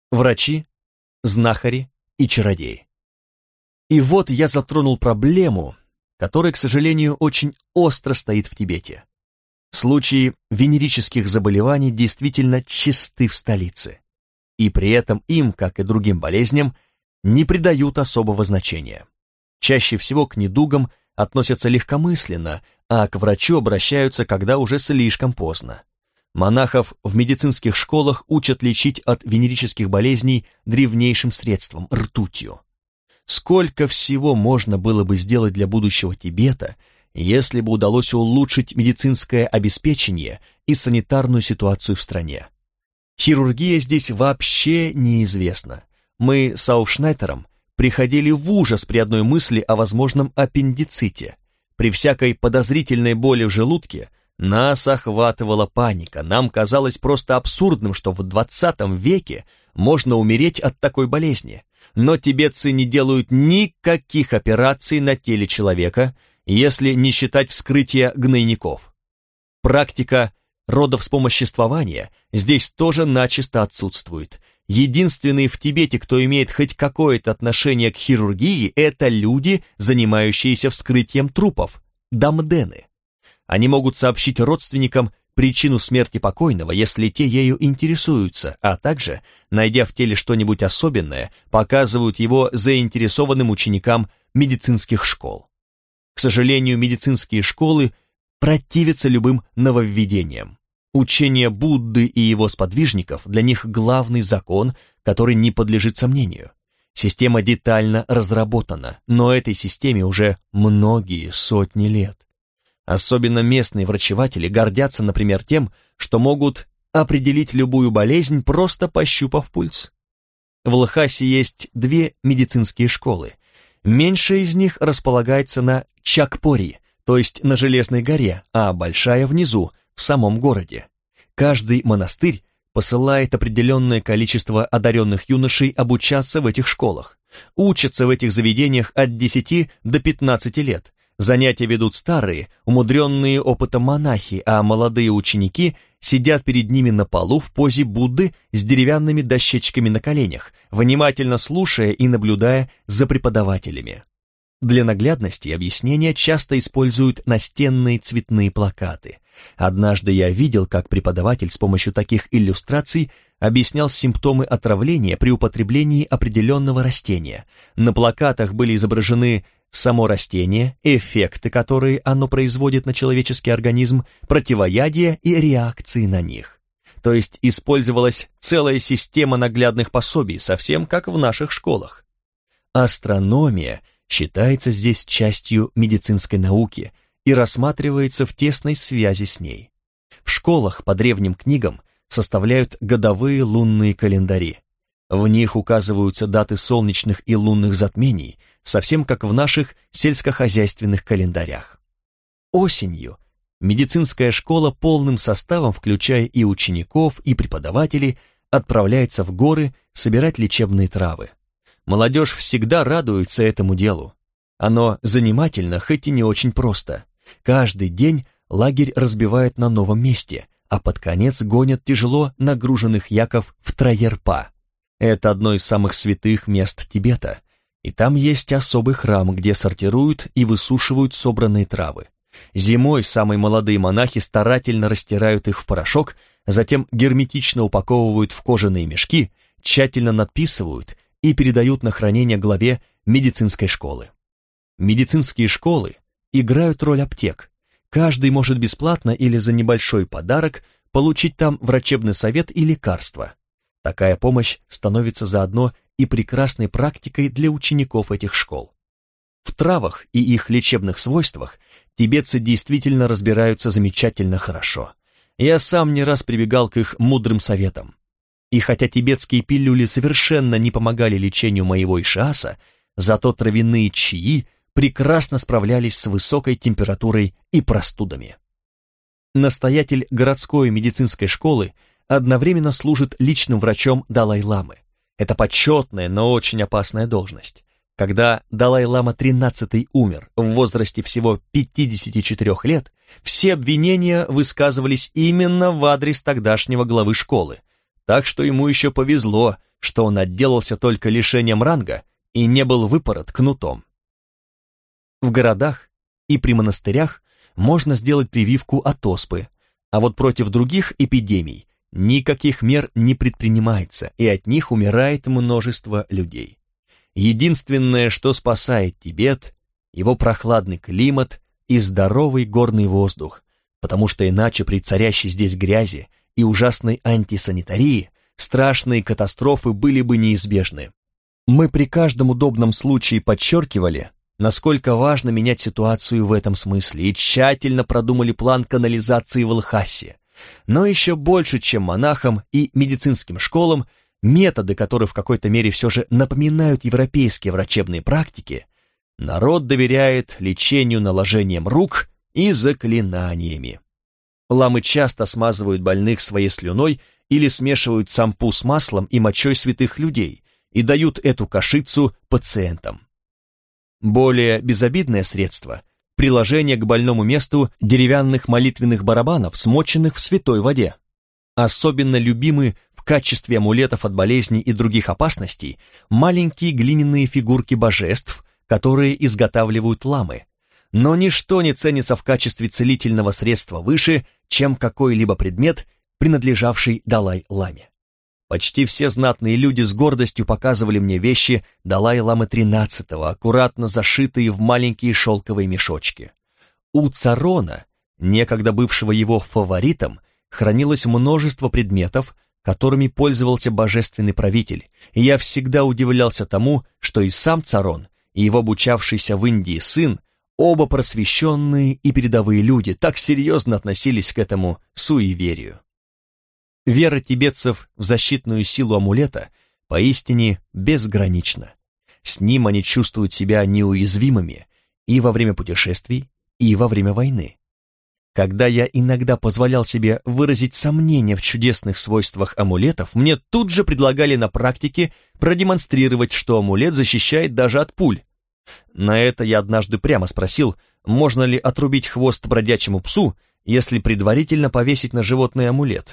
врачи, знахари и чародеи. И вот я затронул проблему, которая, к сожалению, очень остро стоит в Тибете. Случаи венерических заболеваний действительно чисты в столице, и при этом им, как и другим болезням, не придают особого значения. Чаще всего к недугам относятся легкомысленно, а к врачу обращаются, когда уже слишком поздно. Монахов в медицинских школах учат лечить от венерических болезней древнейшим средством – ртутью. Сколько всего можно было бы сделать для будущего Тибета, если бы удалось улучшить медицинское обеспечение и санитарную ситуацию в стране. Хирургия здесь вообще неизвестна. Мы с Ауфшнайтером приходили в ужас при одной мысли о возможном аппендиците. При всякой подозрительной боли в желудке нас охватывала паника. Нам казалось просто абсурдным, что в 20 веке можно умереть от такой болезни. Но тибетцы не делают никаких операций на теле человека, если не считать вскрытия гнойников. Практика родовспомоществования здесь тоже начисто отсутствует. Единственные в Тибете, кто имеет хоть какое-то отношение к хирургии, это люди, занимающиеся вскрытием трупов, дамдены. Они могут сообщить родственникам причину смерти покойного, если те ею интересуются, а также, найдя в теле что-нибудь особенное, показывают его заинтересованным ученикам медицинских школ. К сожалению, медицинские школы противятся любым нововведениям. Учение Будды и его сподвижников для них главный закон, который не подлежит сомнению. Система детально разработана, но этой системе уже многие сотни лет. Особенно местные врачеватели гордятся, например, тем, что могут определить любую болезнь, просто пощупав пульс. В Лхасе есть 2 медицинские школы. Меньшая из них располагается на Чакпори, то есть на Железной горе, а большая внизу, в самом городе. Каждый монастырь посылает определенное количество одаренных юношей обучаться в этих школах. Учатся в этих заведениях от 10 до 15 лет. Занятия ведут старые, умудренные опытом монахи, а молодые ученики сидят перед ними на полу в позе Будды с деревянными дощечками на коленях, внимательно слушая и наблюдая за преподавателями. Для наглядности объяснения часто используют настенные цветные плакаты. Однажды я видел, как преподаватель с помощью таких иллюстраций объяснял симптомы отравления при употреблении определенного растения. На плакатах были изображены само растение, эффекты, которые оно производит на человеческий организм, противоядия и реакции на них. То есть использовалась целая система наглядных пособий, совсем как в наших школах. Астрономия считается здесь частью медицинской науки и рассматривается в тесной связи с ней. В школах по древним книгам составляют годовые лунные календари. В них указываются даты солнечных и лунных затмений, совсем как в наших сельскохозяйственных календарях. Осенью медицинская школа полным составом, включая и учеников, и преподавателей, отправляется в горы собирать лечебные травы. Молодежь всегда радуется этому делу. Оно занимательно, хоть и не очень просто. Каждый день лагерь разбивают на новом месте, а под конец гонят тяжело нагруженных яков в Траерпа. Это одно из самых святых мест Тибета, и там есть особый храм, где сортируют и высушивают собранные травы. Зимой самые молодые монахи старательно растирают их в порошок, затем герметично упаковывают в кожаные мешки, тщательно надписывают и передают на хранение главе медицинской школы. Медицинские школы играют роль аптек. Каждый может бесплатно или за небольшой подарок получить там врачебный совет и лекарства. Такая помощь становится заодно и прекрасной практикой для учеников этих школ. В травах и их лечебных свойствах тибетцы действительно разбираются замечательно хорошо. Я сам не раз прибегал к их мудрым советам. И хотя тибетские пилюли совершенно не помогали лечению моего ишиаса, зато травяные чаи прекрасно справлялись с высокой температурой и простудами. Настоятель городской медицинской школы одновременно служит личным врачом Далай-ламы. Это почетная, но очень опасная должность. Когда Далай-лама XIII умер в возрасте всего 54 лет, все обвинения высказывались именно в адрес тогдашнего главы школы, так что ему еще повезло, что он отделался только лишением ранга и не был выпорот кнутом. В городах и при монастырях можно сделать прививку от оспы, а вот против других эпидемий никаких мер не предпринимается, и от них умирает множество людей. Единственное, что спасает Тибет, его прохладный климат и здоровый горный воздух, потому что иначе при царящей здесь грязи и ужасной антисанитарии страшные катастрофы были бы неизбежны. Мы при каждом удобном случае подчеркивали, насколько важно менять ситуацию в этом смысле, и тщательно продумали план канализации в Лхасе. Но еще больше, чем монахам и медицинским школам, методы, которые в какой-то мере все же напоминают европейские врачебные практики, народ доверяет лечению наложением рук и заклинаниями. Ламы часто смазывают больных своей слюной или смешивают сампу с маслом и мочой святых людей и дают эту кашицу пациентам. Более безобидное средство – приложение к больному месту деревянных молитвенных барабанов, смоченных в святой воде. Особенно любимы в качестве амулетов от болезней и других опасностей маленькие глиняные фигурки божеств, которые изготавливают ламы. Но ничто не ценится в качестве целительного средства выше, чем какой-либо предмет, принадлежавший Далай-ламе. Почти все знатные люди с гордостью показывали мне вещи Далай-ламы XIII, аккуратно зашитые в маленькие шелковые мешочки. У Царона, некогда бывшего его фаворитом, хранилось множество предметов, которыми пользовался божественный правитель, и я всегда удивлялся тому, что и сам Царон, и его обучавшийся в Индии сын, оба просвещенные и передовые люди, так серьезно относились к этому суеверию. Вера тибетцев в защитную силу амулета поистине безгранична. С ним они чувствуют себя неуязвимыми и во время путешествий, и во время войны. Когда я иногда позволял себе выразить сомнения в чудесных свойствах амулетов, мне тут же предлагали на практике продемонстрировать, что амулет защищает даже от пуль. На это я однажды прямо спросил, можно ли отрубить хвост бродячему псу, если предварительно повесить на животное амулет.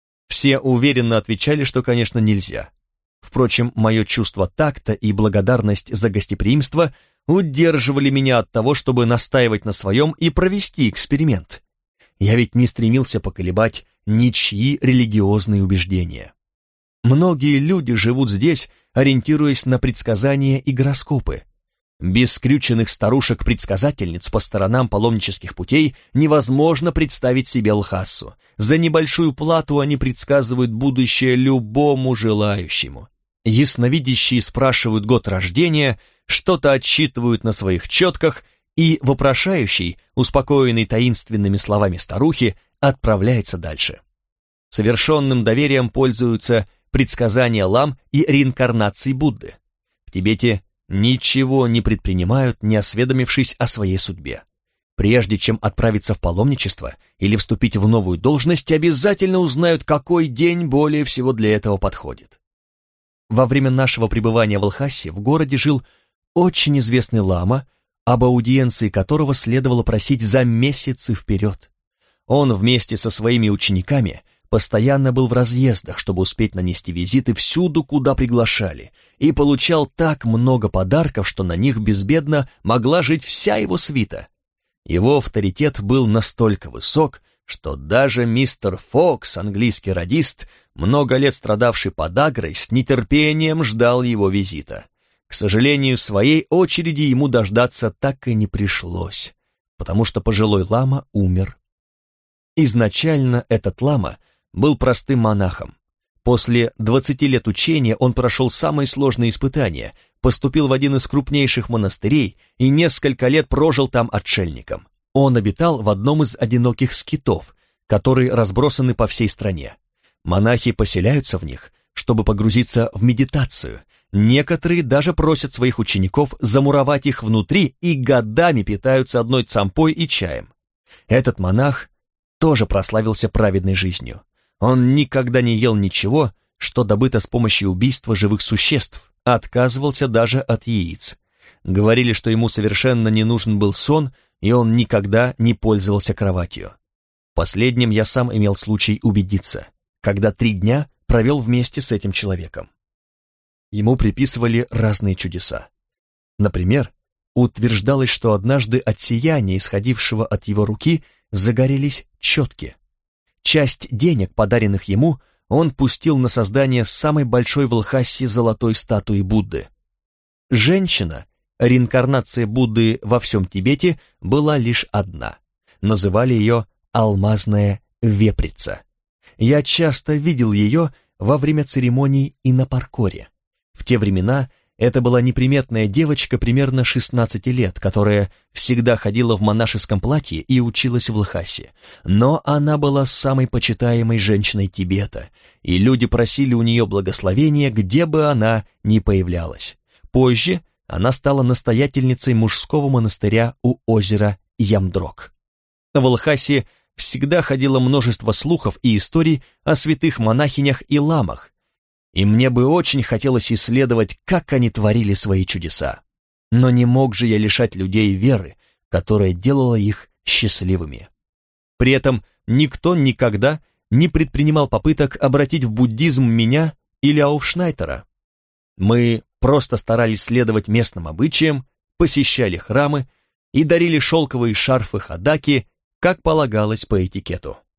Все уверенно отвечали, что, конечно, нельзя. Впрочем, мое чувство такта и благодарность за гостеприимство удерживали меня от того, чтобы настаивать на своем и провести эксперимент. Я ведь не стремился поколебать ничьи религиозные убеждения. Многие люди живут здесь, ориентируясь на предсказания и гороскопы. Без скрюченных старушек-предсказательниц по сторонам паломнических путей невозможно представить себе Лхасу. За небольшую плату они предсказывают будущее любому желающему. Ясновидящие спрашивают год рождения, что-то отсчитывают на своих четках, и вопрошающий, успокоенный таинственными словами старухи, отправляется дальше. Совершенным доверием пользуются предсказания лам и реинкарнации Будды. В Тибете ничего не предпринимают, не осведомившись о своей судьбе. Прежде чем отправиться в паломничество или вступить в новую должность, обязательно узнают, какой день более всего для этого подходит. Во время нашего пребывания в Лхасе в городе жил очень известный лама, об аудиенции которого следовало просить за месяцы вперед. Он вместе со своими учениками постоянно был в разъездах, чтобы успеть нанести визиты всюду, куда приглашали, и получал так много подарков, что на них безбедно могла жить вся его свита. Его авторитет был настолько высок, что даже мистер Фокс, английский радист, много лет страдавший подагрой, с нетерпением ждал его визита. К сожалению, своей очереди ему дождаться так и не пришлось, потому что пожилой лама умер. Изначально этот лама был простым монахом. После 20 лет учения он прошел самые сложные испытания, поступил в один из крупнейших монастырей и несколько лет прожил там отшельником. Он обитал в одном из одиноких скитов, которые разбросаны по всей стране. Монахи поселяются в них, чтобы погрузиться в медитацию. Некоторые даже просят своих учеников замуровать их внутри и годами питаются одной цампой и чаем. Этот монах тоже прославился праведной жизнью. Он никогда не ел ничего, что добыто с помощью убийства живых существ, отказывался даже от яиц. Говорили, что ему совершенно не нужен был сон, и он никогда не пользовался кроватью. Последним я сам имел случай убедиться, когда 3 дня провел вместе с этим человеком. ему приписывали разные чудеса. Например, утверждалось, что однажды от сияния, исходившего от его руки, загорелись четки. Часть денег, подаренных ему, он пустил на создание самой большой в Лхасе золотой статуи Будды. Женщина, реинкарнация Будды во всем Тибете, была лишь одна. Называли ее «алмазная веприца». Я часто видел ее во время церемоний и на паркоре. В те времена это была неприметная девочка примерно 16 лет, которая всегда ходила в монашеском платье и училась в Лхасе. Но она была самой почитаемой женщиной Тибета, и люди просили у нее благословения, где бы она ни появлялась. Позже она стала настоятельницей мужского монастыря у озера Ямдрок. В Лхасе всегда ходило множество слухов и историй о святых монахинях и ламах, и мне бы очень хотелось исследовать, как они творили свои чудеса. Но не мог же я лишать людей веры, которая делала их счастливыми. При этом никто никогда не предпринимал попыток обратить в буддизм меня или Ауфшнайтера. Мы просто старались следовать местным обычаям, посещали храмы и дарили шелковые шарфы хадаки, как полагалось по этикету.